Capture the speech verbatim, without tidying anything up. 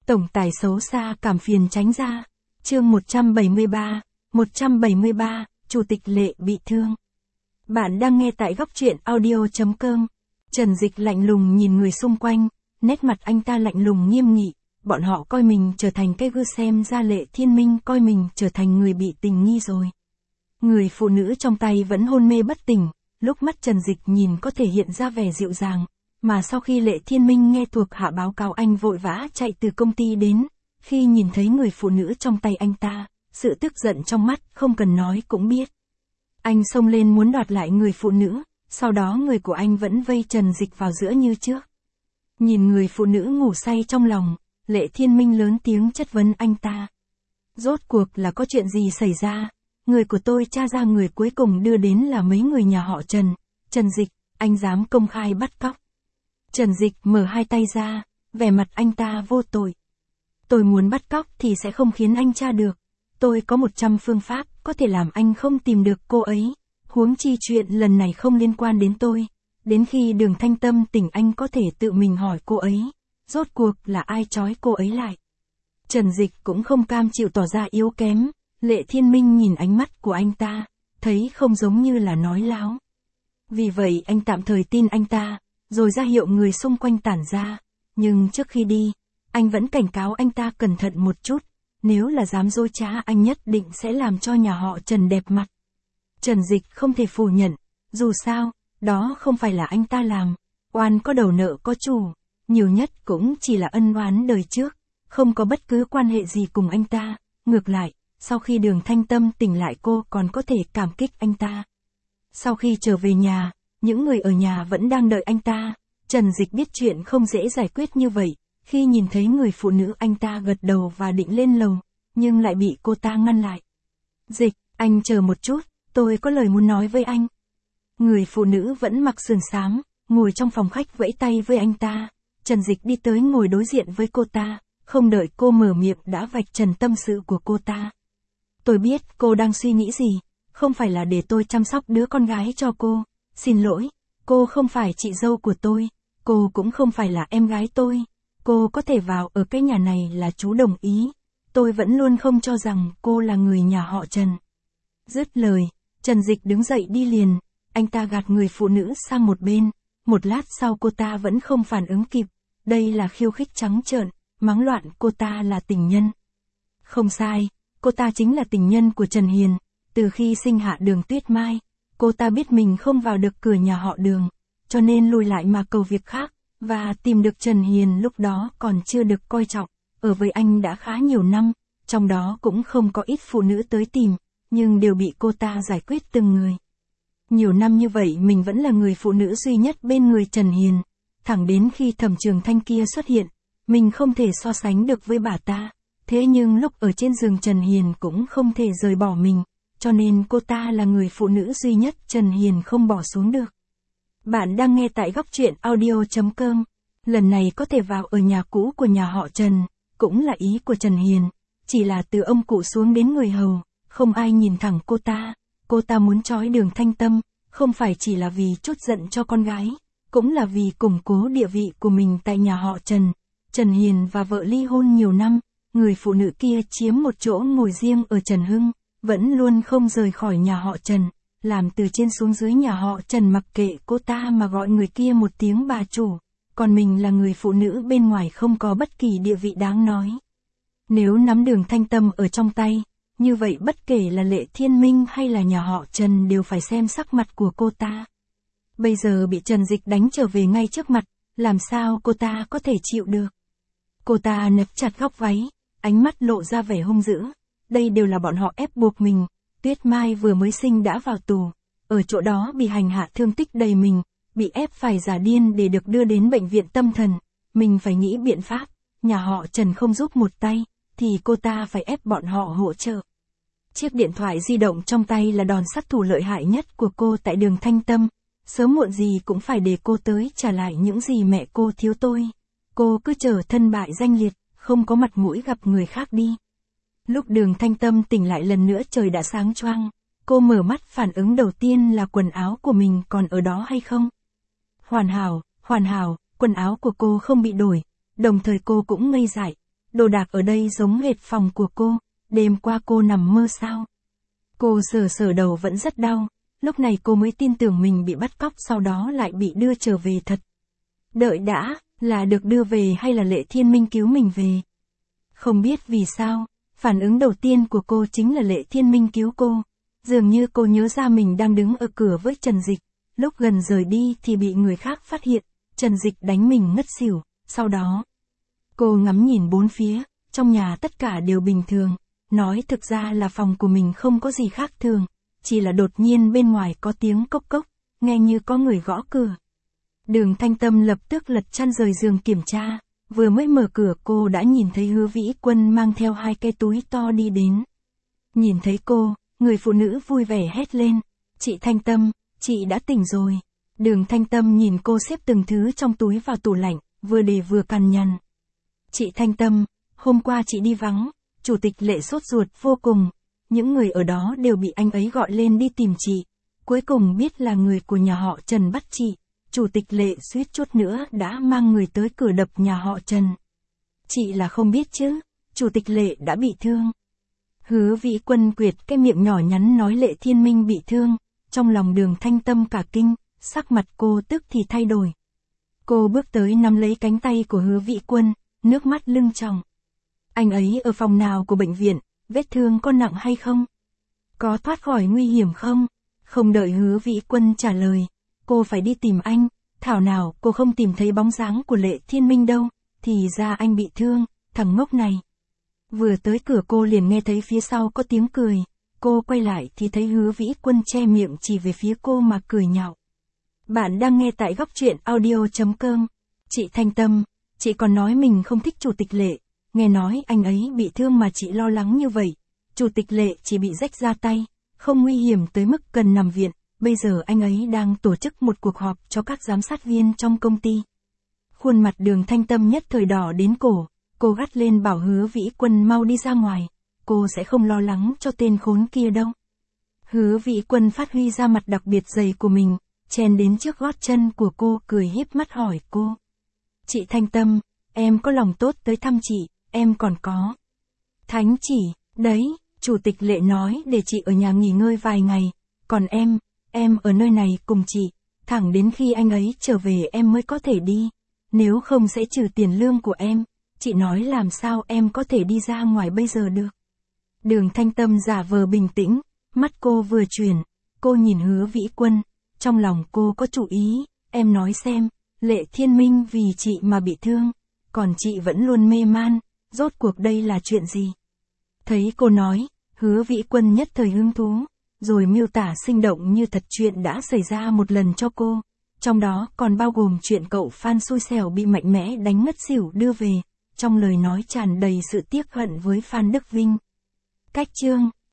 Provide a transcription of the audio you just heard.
Tổng tài xấu xa cảm phiền tránh ra. Chương một trăm bảy mươi ba, một trăm bảy mươi ba, Chủ tịch Lệ bị thương. Bạn đang nghe tại góc truyện audio chấm com. Trần Dịch lạnh lùng nhìn người xung quanh, nét mặt anh ta lạnh lùng nghiêm nghị, bọn họ coi mình trở thành cái gương, xem ra Lệ Thiên Minh coi mình trở thành người bị tình nghi rồi. Người phụ nữ trong tay vẫn hôn mê bất tỉnh, lúc mắt Trần Dịch nhìn có thể hiện ra vẻ dịu dàng, mà sau khi Lệ Thiên Minh nghe thuộc hạ báo cáo anh vội vã chạy từ công ty đến, khi nhìn thấy người phụ nữ trong tay anh ta, sự tức giận trong mắt không cần nói cũng biết. Anh xông lên muốn đoạt lại người phụ nữ, sau đó người của anh vẫn vây Trần Dịch vào giữa như trước. Nhìn người phụ nữ ngủ say trong lòng, Lệ Thiên Minh lớn tiếng chất vấn anh ta. Rốt cuộc là có chuyện gì xảy ra? Người của tôi tra ra người cuối cùng đưa đến là mấy người nhà họ Trần. Trần Dịch, anh dám công khai bắt cóc. Trần Dịch mở hai tay ra, vẻ mặt anh ta vô tội. Tôi muốn bắt cóc thì sẽ không khiến anh tra được. Tôi có một trăm phương pháp có thể làm anh không tìm được cô ấy. Huống chi chuyện lần này không liên quan đến tôi. Đến khi Đường Thanh Tâm tỉnh anh có thể tự mình hỏi cô ấy. Rốt cuộc là ai trói cô ấy lại. Trần Dịch cũng không cam chịu tỏ ra yếu kém. Lệ Thiên Minh nhìn ánh mắt của anh ta, thấy không giống như là nói láo. Vì vậy anh tạm thời tin anh ta, rồi ra hiệu người xung quanh tản ra. Nhưng trước khi đi, anh vẫn cảnh cáo anh ta cẩn thận một chút. Nếu là dám dối trá anh nhất định sẽ làm cho nhà họ Trần đẹp mặt. Trần Dịch không thể phủ nhận, dù sao, đó không phải là anh ta làm. Oan có đầu nợ có chủ, nhiều nhất cũng chỉ là ân oán đời trước, không có bất cứ quan hệ gì cùng anh ta. Ngược lại, sau khi Đường Thanh Tâm tỉnh lại cô còn có thể cảm kích anh ta. Sau khi trở về nhà, những người ở nhà vẫn đang đợi anh ta. Trần Dịch biết chuyện không dễ giải quyết như vậy, khi nhìn thấy người phụ nữ anh ta gật đầu và định lên lầu, nhưng lại bị cô ta ngăn lại. Dịch, anh chờ một chút, tôi có lời muốn nói với anh. Người phụ nữ vẫn mặc sườn xám, ngồi trong phòng khách vẫy tay với anh ta. Trần Dịch đi tới ngồi đối diện với cô ta, không đợi cô mở miệng đã vạch trần tâm sự của cô ta. Tôi biết cô đang suy nghĩ gì, không phải là để tôi chăm sóc đứa con gái cho cô. Xin lỗi, cô không phải chị dâu của tôi, cô cũng không phải là em gái tôi. Cô có thể vào ở cái nhà này là chú đồng ý. Tôi vẫn luôn không cho rằng cô là người nhà họ Trần. Dứt lời, Trần Dịch đứng dậy đi liền, anh ta gạt người phụ nữ sang một bên. Một lát sau cô ta vẫn không phản ứng kịp, đây là khiêu khích trắng trợn, mắng loạn cô ta là tình nhân. Không sai, cô ta chính là tình nhân của Trần Hiền. Từ khi sinh hạ Đường Tuyết Mai, cô ta biết mình không vào được cửa nhà họ Đường, cho nên lùi lại mà cầu việc khác, và tìm được Trần Hiền lúc đó còn chưa được coi trọng, ở với anh đã khá nhiều năm, trong đó cũng không có ít phụ nữ tới tìm, nhưng đều bị cô ta giải quyết từng người. Nhiều năm như vậy mình vẫn là người phụ nữ duy nhất bên người Trần Hiền, thẳng đến khi Thẩm Trường Thanh kia xuất hiện, mình không thể so sánh được với bà ta, thế nhưng lúc ở trên giường Trần Hiền cũng không thể rời bỏ mình, cho nên cô ta là người phụ nữ duy nhất Trần Hiền không bỏ xuống được. Bạn đang nghe tại góc truyện audio chấm com. Lần này có thể vào ở nhà cũ của nhà họ Trần, cũng là ý của Trần Hiền, chỉ là từ ông cụ xuống đến người hầu, không ai nhìn thẳng cô ta. Cô ta muốn trói Đường Thanh Tâm, không phải chỉ là vì chút giận cho con gái, cũng là vì củng cố địa vị của mình tại nhà họ Trần. Trần Hiền và vợ ly hôn nhiều năm, người phụ nữ kia chiếm một chỗ ngồi riêng ở Trần Hưng, vẫn luôn không rời khỏi nhà họ Trần, làm từ trên xuống dưới nhà họ Trần mặc kệ cô ta mà gọi người kia một tiếng bà chủ, còn mình là người phụ nữ bên ngoài không có bất kỳ địa vị đáng nói. Nếu nắm Đường Thanh Tâm ở trong tay, như vậy bất kể là Lệ Thiên Minh hay là nhà họ Trần đều phải xem sắc mặt của cô ta. Bây giờ bị Trần Dịch đánh trở về ngay trước mặt, làm sao cô ta có thể chịu được. Cô ta nấp chặt góc váy, ánh mắt lộ ra vẻ hung dữ. Đây đều là bọn họ ép buộc mình. Tuyết Mai vừa mới sinh đã vào tù, ở chỗ đó bị hành hạ thương tích đầy mình, bị ép phải giả điên để được đưa đến bệnh viện tâm thần. Mình phải nghĩ biện pháp, nhà họ Trần không giúp một tay, thì cô ta phải ép bọn họ hỗ trợ. Chiếc điện thoại di động trong tay là đòn sát thủ lợi hại nhất của cô tại Đường Thanh Tâm, sớm muộn gì cũng phải để cô tới trả lại những gì mẹ cô thiếu tôi. Cô cứ chờ thân bại danh liệt, không có mặt mũi gặp người khác đi. Lúc Đường Thanh Tâm tỉnh lại lần nữa trời đã sáng choang, cô mở mắt phản ứng đầu tiên là quần áo của mình còn ở đó hay không. Hoàn hảo, hoàn hảo, quần áo của cô không bị đổi, đồng thời cô cũng ngây dại, đồ đạc ở đây giống hệt phòng của cô, đêm qua cô nằm mơ sao? Cô sờ sờ đầu vẫn rất đau, lúc này cô mới tin tưởng mình bị bắt cóc sau đó lại bị đưa trở về thật. Đợi đã, là được đưa về hay là Lệ Thiên Minh cứu mình về? Không biết vì sao, phản ứng đầu tiên của cô chính là Lệ Thiên Minh cứu cô. Dường như cô nhớ ra mình đang đứng ở cửa với Trần Dịch, lúc gần rời đi thì bị người khác phát hiện, Trần Dịch đánh mình ngất xỉu, sau đó. Cô ngắm nhìn bốn phía, trong nhà tất cả đều bình thường, nói thực ra là phòng của mình không có gì khác thường, chỉ là đột nhiên bên ngoài có tiếng cốc cốc, nghe như có người gõ cửa. Đường Thanh Tâm lập tức lật chăn rời giường kiểm tra, vừa mới mở cửa cô đã nhìn thấy Hứa Vĩ Quân mang theo hai cái túi to đi đến. Nhìn thấy cô, người phụ nữ vui vẻ hét lên, chị Thanh Tâm, chị đã tỉnh rồi. Đường Thanh Tâm nhìn cô xếp từng thứ trong túi vào tủ lạnh, vừa đề vừa cằn nhằn. Chị Thanh Tâm, hôm qua chị đi vắng, Chủ tịch Lệ sốt ruột vô cùng, những người ở đó đều bị anh ấy gọi lên đi tìm chị, cuối cùng biết là người của nhà họ Trần bắt chị, Chủ tịch Lệ suýt chút nữa đã mang người tới cửa đập nhà họ Trần. Chị là không biết chứ, Chủ tịch Lệ đã bị thương. Hứa Vĩ Quân quệt cái miệng nhỏ nhắn nói Lệ Thiên Minh bị thương, trong lòng Đường Thanh Tâm cả kinh, sắc mặt cô tức thì thay đổi. Cô bước tới nắm lấy cánh tay của Hứa Vĩ Quân, nước mắt lưng tròng. Anh ấy ở phòng nào của bệnh viện, vết thương có nặng hay không? Có thoát khỏi nguy hiểm không? Không đợi Hứa Vĩ Quân trả lời, cô phải đi tìm anh, thảo nào cô không tìm thấy bóng dáng của Lệ Thiên Minh đâu, thì ra anh bị thương, thằng ngốc này. Vừa tới cửa cô liền nghe thấy phía sau có tiếng cười, cô quay lại thì thấy Hứa Vĩ Quân che miệng chỉ về phía cô mà cười nhạo. Bạn đang nghe tại góc truyện audio.com. Chị Thanh Tâm, chị còn nói mình không thích Chủ tịch Lệ, nghe nói anh ấy bị thương mà chị lo lắng như vậy. Chủ tịch Lệ chỉ bị rách da tay, không nguy hiểm tới mức cần nằm viện, bây giờ anh ấy đang tổ chức một cuộc họp cho các giám sát viên trong công ty. Khuôn mặt Đường Thanh Tâm nhất thời đỏ đến cổ, cô gắt lên bảo Hứa Vĩ Quân mau đi ra ngoài, cô sẽ không lo lắng cho tên khốn kia đâu. Hứa Vĩ Quân phát huy ra mặt đặc biệt dày của mình, chen đến trước gót chân của cô cười hiếp mắt hỏi cô. Chị Thanh Tâm, em có lòng tốt tới thăm chị, em còn có thánh chỉ, đấy, Chủ tịch Lệ nói để chị ở nhà nghỉ ngơi vài ngày, còn em, em ở nơi này cùng chị, thẳng đến khi anh ấy trở về em mới có thể đi, nếu không sẽ trừ tiền lương của em, chị nói làm sao em có thể đi ra ngoài bây giờ được. Đường Thanh Tâm giả vờ bình tĩnh, mắt cô vừa chuyển, cô nhìn Hứa Vĩ Quân, trong lòng cô có chủ ý, em nói xem, Lệ Thiên Minh vì chị mà bị thương, còn chị vẫn luôn mê man, rốt cuộc đây là chuyện gì? Thấy cô nói, Hứa Vĩ Quân nhất thời hứng thú, rồi miêu tả sinh động như thật chuyện đã xảy ra một lần cho cô, trong đó còn bao gồm chuyện cậu Phan xui xẻo bị mạnh mẽ đánh ngất xỉu đưa về, trong lời nói tràn đầy sự tiếc hận với Phan Đức Vinh. Cách chương